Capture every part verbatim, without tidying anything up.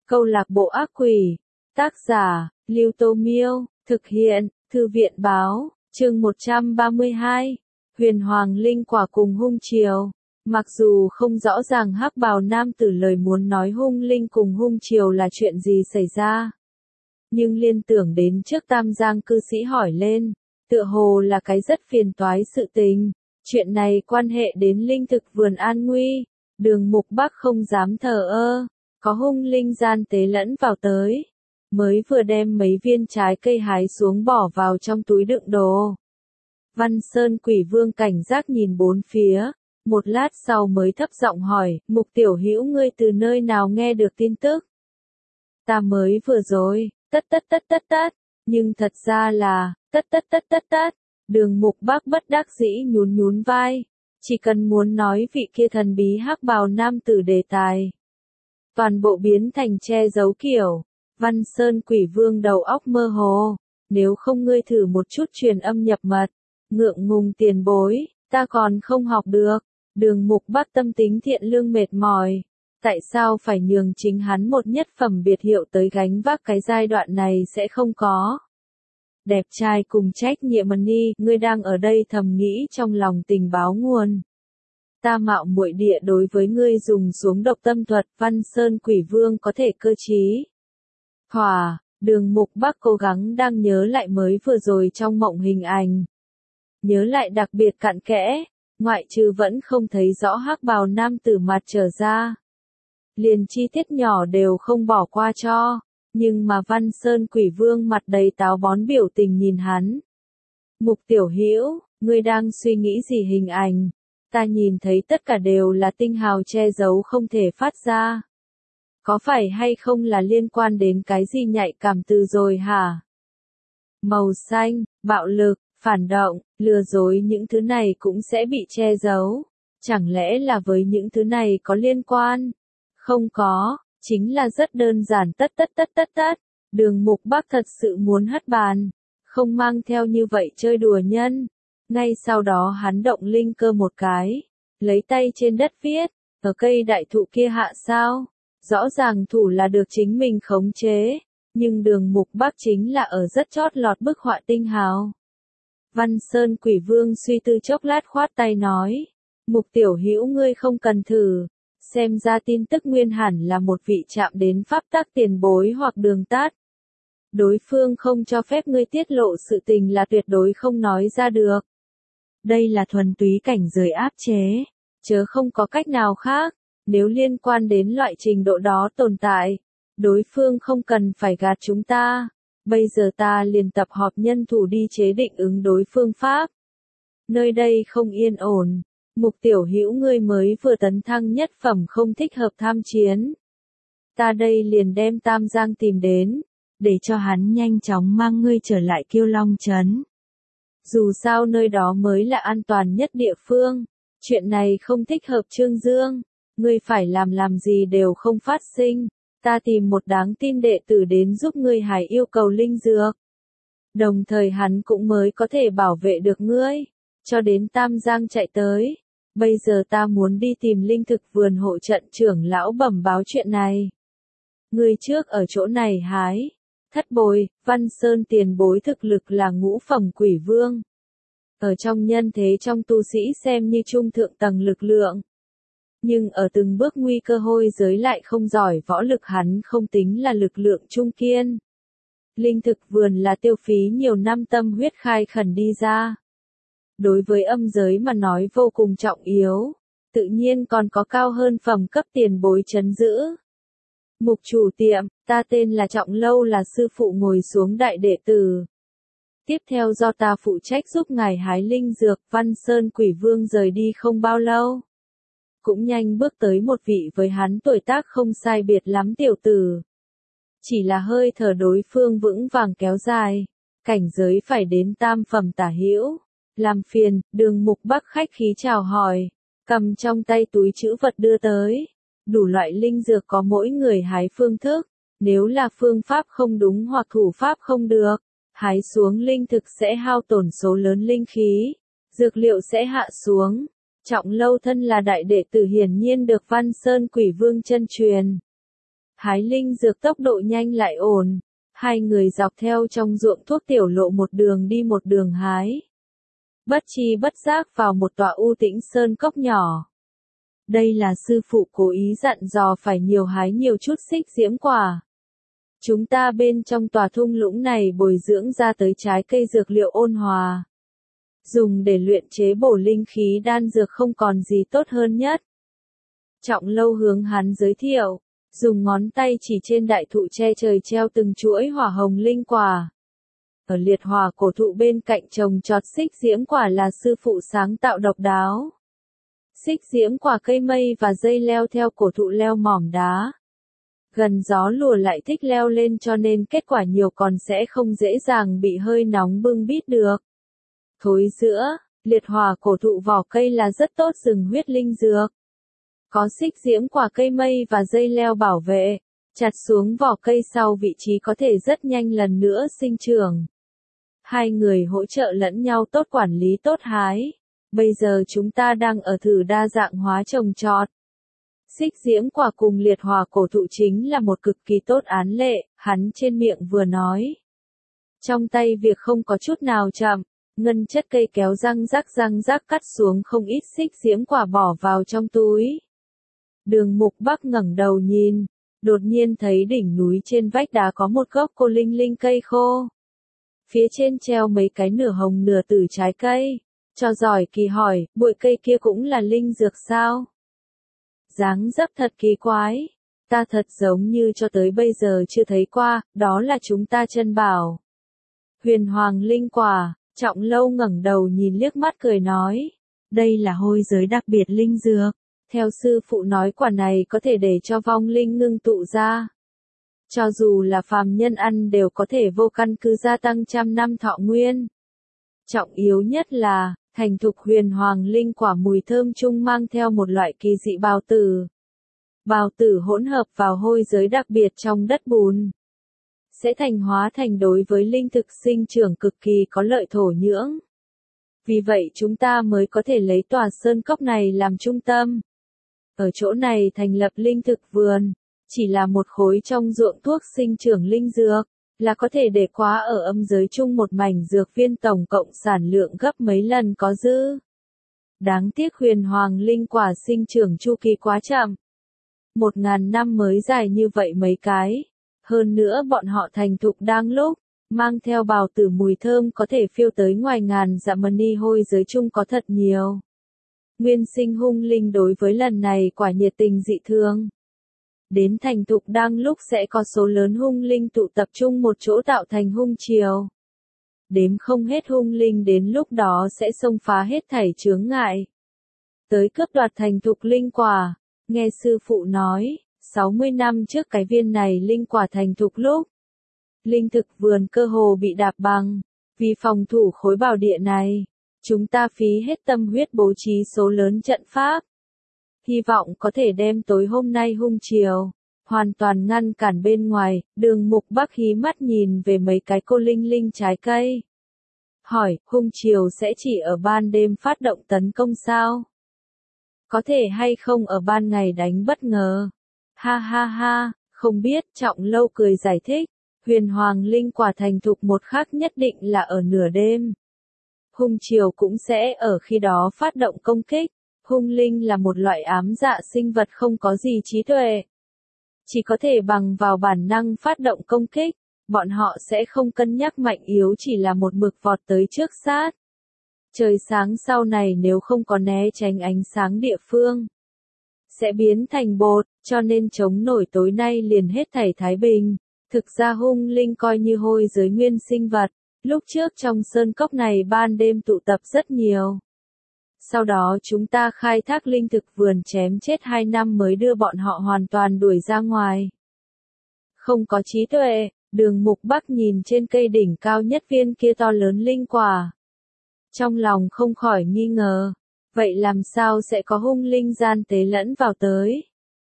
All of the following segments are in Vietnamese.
Câu lạc bộ ác quỷ. Tác giả, Lưu Tô Miêu. Thực hiện, Thư viện Báo. Chương một trăm ba mươi hai. Huyền Hoàng Linh Quả cùng Hung Triều. Mặc dù không rõ ràng hắc bào nam tử lời muốn nói hung linh cùng hung triều là chuyện gì xảy ra, nhưng liên tưởng đến trước Tam Giang cư sĩ hỏi lên, tựa hồ là cái rất phiền toái sự tình. Chuyện này quan hệ đến linh thực vườn an nguy. Đường Mục Bắc không dám thờ ơ, có hung linh gian tế lẫn vào tới. Mới vừa đem mấy viên trái cây hái xuống bỏ vào trong túi đựng đồ. Văn Sơn Quỷ Vương cảnh giác nhìn bốn phía, một lát sau mới thấp giọng hỏi, Mục tiểu hữu ngươi từ nơi nào nghe được tin tức? Ta mới vừa rồi, tất tất tất tất tất, nhưng thật ra là, tất tất tất tất tất. Đường Mục Bắc bất đắc dĩ nhún nhún vai, chỉ cần muốn nói vị kia thần bí hắc bào nam tử đề tài, toàn bộ biến thành che giấu kiểu. Văn Sơn Quỷ Vương đầu óc mơ hồ, nếu không ngươi thử một chút truyền âm nhập mật. Ngượng ngùng tiền bối, ta còn không học được. Đường Mục Bắc tâm tính thiện lương mệt mỏi, tại sao phải nhường chính hắn một nhất phẩm biệt hiệu tới gánh vác cái giai đoạn này sẽ không có. Đẹp trai cùng trách nhiệm Money, ngươi đang ở đây thầm nghĩ trong lòng tình báo nguồn. Ta mạo muội địa đối với ngươi dùng xuống độc tâm thuật. Văn Sơn Quỷ Vương có thể cơ trí. Hỏa, Đường Mục Bắc cố gắng đang nhớ lại mới vừa rồi trong mộng hình ảnh. Nhớ lại đặc biệt cặn kẽ, ngoại trừ vẫn không thấy rõ hắc bào nam tử mặt trở ra. Liền chi tiết nhỏ đều không bỏ qua cho, nhưng mà Văn Sơn Quỷ Vương mặt đầy táo bón biểu tình nhìn hắn. Mục tiểu hữu, ngươi đang suy nghĩ gì hình ảnh? Ta nhìn thấy tất cả đều là tinh hào che giấu không thể phát ra. Có phải hay không là liên quan đến cái gì nhạy cảm từ rồi hả? Màu xanh, bạo lực, phản động, lừa dối những thứ này cũng sẽ bị che giấu. Chẳng lẽ là với những thứ này có liên quan? Không có, chính là rất đơn giản tất tất tất tất tất. Đường Mục Bắc thật sự muốn hất bàn, không mang theo như vậy chơi đùa nhân. Ngay sau đó hắn động linh cơ một cái, lấy tay trên đất viết, ở cây đại thụ kia hạ sao? Rõ ràng thủ là được chính mình khống chế, nhưng Đường Mục Bắc chính là ở rất chót lọt bức họa tinh hào. Văn Sơn Quỷ Vương suy tư chốc lát khoát tay nói, Mục tiểu hữu ngươi không cần thử, xem ra tin tức nguyên hẳn là một vị chạm đến pháp tắc tiền bối hoặc đường tát. Đối phương không cho phép ngươi tiết lộ sự tình là tuyệt đối không nói ra được. Đây là thuần túy cảnh giới áp chế, chớ không có cách nào khác. Nếu liên quan đến loại trình độ đó tồn tại, đối phương không cần phải gạt chúng ta. Bây giờ ta liền tập họp nhân thủ đi chế định ứng đối phương pháp. Nơi đây không yên ổn. Mục tiểu hữu ngươi mới vừa tấn thăng nhất phẩm không thích hợp tham chiến. Ta đây liền đem Tam Giang tìm đến, để cho hắn nhanh chóng mang ngươi trở lại Kiêu Long Trấn. Dù sao nơi đó mới là an toàn nhất địa phương. Chuyện này không thích hợp Trương Dương. Ngươi phải làm làm gì đều không phát sinh. Ta tìm một đáng tin đệ tử đến giúp ngươi hài yêu cầu linh dược. Đồng thời hắn cũng mới có thể bảo vệ được ngươi. Cho đến Tam Giang chạy tới. Bây giờ ta muốn đi tìm linh thực vườn hộ trận trưởng lão bẩm báo chuyện này. Ngươi trước ở chỗ này hái. Thất bối, Văn Sơn tiền bối thực lực là ngũ phẩm quỷ vương. Ở trong nhân thế trong tu sĩ xem như trung thượng tầng lực lượng. Nhưng ở từng bước nguy cơ hôi giới lại không giỏi võ lực hắn không tính là lực lượng trung kiên. Linh thực vườn là tiêu phí nhiều năm tâm huyết khai khẩn đi ra. Đối với âm giới mà nói vô cùng trọng yếu, tự nhiên còn có cao hơn phẩm cấp tiền bối trấn giữ. Mục chủ tiệm, ta tên là Trọng Lâu là sư phụ ngồi xuống đại đệ tử. Tiếp theo do ta phụ trách giúp ngài hái linh dược. Văn Sơn Quỷ Vương rời đi không bao lâu. Cũng nhanh bước tới một vị với hắn tuổi tác không sai biệt lắm tiểu tử. Chỉ là hơi thở đối phương vững vàng kéo dài, cảnh giới phải đến tam phẩm tả hữu. Làm phiền, Đường Mục Bắc khách khí chào hỏi, cầm trong tay túi trữ vật đưa tới. Đủ loại linh dược có mỗi người hái phương thức, nếu là phương pháp không đúng hoặc thủ pháp không được, hái xuống linh thực sẽ hao tổn số lớn linh khí, dược liệu sẽ hạ xuống. Trọng Lâu thân là đại đệ tử hiển nhiên được Văn Sơn Quỷ Vương chân truyền. Hái linh dược tốc độ nhanh lại ổn. Hai người dọc theo trong ruộng thuốc tiểu lộ một đường đi một đường hái. Bất chi bất giác vào một tòa u tĩnh sơn cốc nhỏ. Đây là sư phụ cố ý dặn dò phải nhiều hái nhiều chút xích diễm quả. Chúng ta bên trong tòa thung lũng này bồi dưỡng ra tới trái cây dược liệu ôn hòa. Dùng để luyện chế bổ linh khí đan dược không còn gì tốt hơn nhất. Trọng Lâu hướng hắn giới thiệu, dùng ngón tay chỉ trên đại thụ che trời treo từng chuỗi hỏa hồng linh quả. Ở liệt hỏa cổ thụ bên cạnh trồng trọt xích diễm quả là sư phụ sáng tạo độc đáo. Xích diễm quả cây mây và dây leo theo cổ thụ leo mỏm đá. Gần gió lùa lại thích leo lên cho nên kết quả nhiều còn sẽ không dễ dàng bị hơi nóng bưng bít được. Thối giữa, liệt hỏa cổ thụ vỏ cây là rất tốt rừng huyết linh dược. Có xích diễm quả cây mây và dây leo bảo vệ, chặt xuống vỏ cây sau vị trí có thể rất nhanh lần nữa sinh trưởng. Hai người hỗ trợ lẫn nhau tốt quản lý tốt hái. Bây giờ chúng ta đang ở thử đa dạng hóa trồng trọt. Xích diễm quả cùng liệt hỏa cổ thụ chính là một cực kỳ tốt án lệ, hắn trên miệng vừa nói. Trong tay việc không có chút nào chậm, ngân chất cây kéo răng rắc răng rắc cắt xuống không ít xích diễm quả bỏ vào trong túi. Đường Mục Bắc ngẩng đầu nhìn, đột nhiên thấy đỉnh núi trên vách đá có một gốc cô linh linh cây khô. Phía trên treo mấy cái nửa hồng nửa tử trái cây. Cho giỏi kỳ hỏi, bụi cây kia cũng là linh dược sao? Dáng dấp thật kỳ quái. Ta thật giống như cho tới bây giờ chưa thấy qua, đó là chúng ta chân bảo. Huyền hoàng linh quả, Trọng Lâu ngẩng đầu nhìn liếc mắt cười nói. Đây là hôi giới đặc biệt linh dược. Theo sư phụ nói quả này có thể để cho vong linh ngưng tụ ra. Cho dù là phàm nhân ăn đều có thể vô căn cứ gia tăng trăm năm thọ nguyên. Trọng yếu nhất là, thành thục huyền hoàng linh quả mùi thơm chung mang theo một loại kỳ dị bào tử. Bào tử hỗn hợp vào hôi giới đặc biệt trong đất bùn. Sẽ thành hóa thành đối với linh thực sinh trưởng cực kỳ có lợi thổ nhưỡng. Vì vậy chúng ta mới có thể lấy tòa sơn cốc này làm trung tâm. Ở chỗ này thành lập linh thực vườn, chỉ là một khối trong ruộng thuốc sinh trưởng linh dược, là có thể để quá ở âm giới chung một mảnh dược viên tổng cộng sản lượng gấp mấy lần có dư. Đáng tiếc huyền hoàng linh quả sinh trưởng chu kỳ quá chậm. Một ngàn năm mới dài như vậy mấy cái. Hơn nữa bọn họ thành thục đang lúc, mang theo bào tử mùi thơm có thể phiêu tới ngoài ngàn dặm mani hôi giới chung có thật nhiều. Nguyên sinh hung linh đối với lần này quả nhiệt tình dị thương. Đến thành thục đang lúc sẽ có số lớn hung linh tụ tập trung một chỗ tạo thành hung triều. Đếm không hết hung linh đến lúc đó sẽ xông phá hết thảy chướng ngại. Tới cướp đoạt thành thục linh quả, nghe sư phụ nói, sáu mươi năm trước cái viên này linh quả thành thục lúc. Linh thực vườn cơ hồ bị đạp bằng, vì phòng thủ khối bảo địa này. Chúng ta phí hết tâm huyết bố trí số lớn trận pháp. Hy vọng có thể đem tối hôm nay hung chiều, hoàn toàn ngăn cản bên ngoài. Đường Mục Bắc hí mắt nhìn về mấy cái cô linh linh trái cây. Hỏi, hung chiều sẽ chỉ ở ban đêm phát động tấn công sao? Có thể hay không ở ban ngày đánh bất ngờ? Ha ha ha, không biết. Trọng Lâu cười giải thích. Huyền hoàng linh quả thành thục một khắc nhất định là ở nửa đêm. Hung chiều cũng sẽ ở khi đó phát động công kích. Hung linh là một loại ám dạ sinh vật không có gì trí tuệ. Chỉ có thể bằng vào bản năng phát động công kích, bọn họ sẽ không cân nhắc mạnh yếu chỉ là một mực vọt tới trước sát. Trời sáng sau này nếu không có né tránh ánh sáng địa phương, sẽ biến thành bột, cho nên chống nổi tối nay liền hết thảy thái bình. Thực ra hung linh coi như hôi giới nguyên sinh vật. Lúc trước trong sơn cốc này ban đêm tụ tập rất nhiều. Sau đó chúng ta khai thác linh thực vườn chém chết hai năm mới đưa bọn họ hoàn toàn đuổi ra ngoài. Không có trí tuệ, Đường Mục Bắc nhìn trên cây đỉnh cao nhất viên kia to lớn linh quả. Trong lòng không khỏi nghi ngờ, vậy làm sao sẽ có hung linh gian tế lẫn vào tới?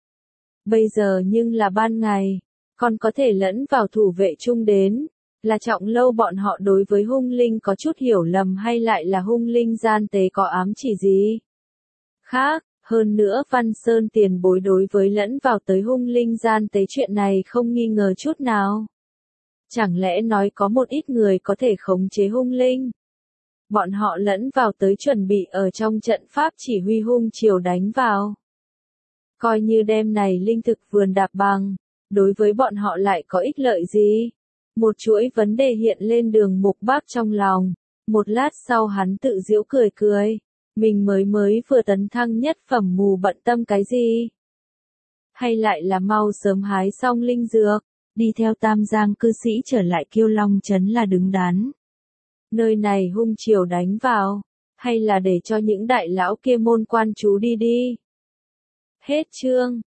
Bây giờ nhưng là ban ngày, còn có thể lẫn vào thủ vệ chung đến. Là Trọng Lâu bọn họ đối với hung linh có chút hiểu lầm hay lại là hung linh gian tế có ám chỉ gì? Khác, Hơn nữa Văn Sơn tiền bối đối với lẫn vào tới hung linh gian tế chuyện này không nghi ngờ chút nào. Chẳng lẽ nói có một ít người có thể khống chế hung linh? Bọn họ lẫn vào tới chuẩn bị ở trong trận pháp chỉ huy hung triều đánh vào. Coi như đêm này linh thực vườn đạp bằng, đối với bọn họ lại có ích lợi gì? Một chuỗi vấn đề hiện lên Đường Mục Bác trong lòng. Một lát sau hắn tự giễu cười cười. Mình mới mới vừa tấn thăng nhất phẩm mù bận tâm cái gì? Hay lại là mau sớm hái xong linh dược, đi theo Tam Giang cư sĩ trở lại Kiêu Long Trấn là đứng đắn. Nơi này hung triều đánh vào, hay là để cho những đại lão kia môn quan chú đi đi? Hết chương.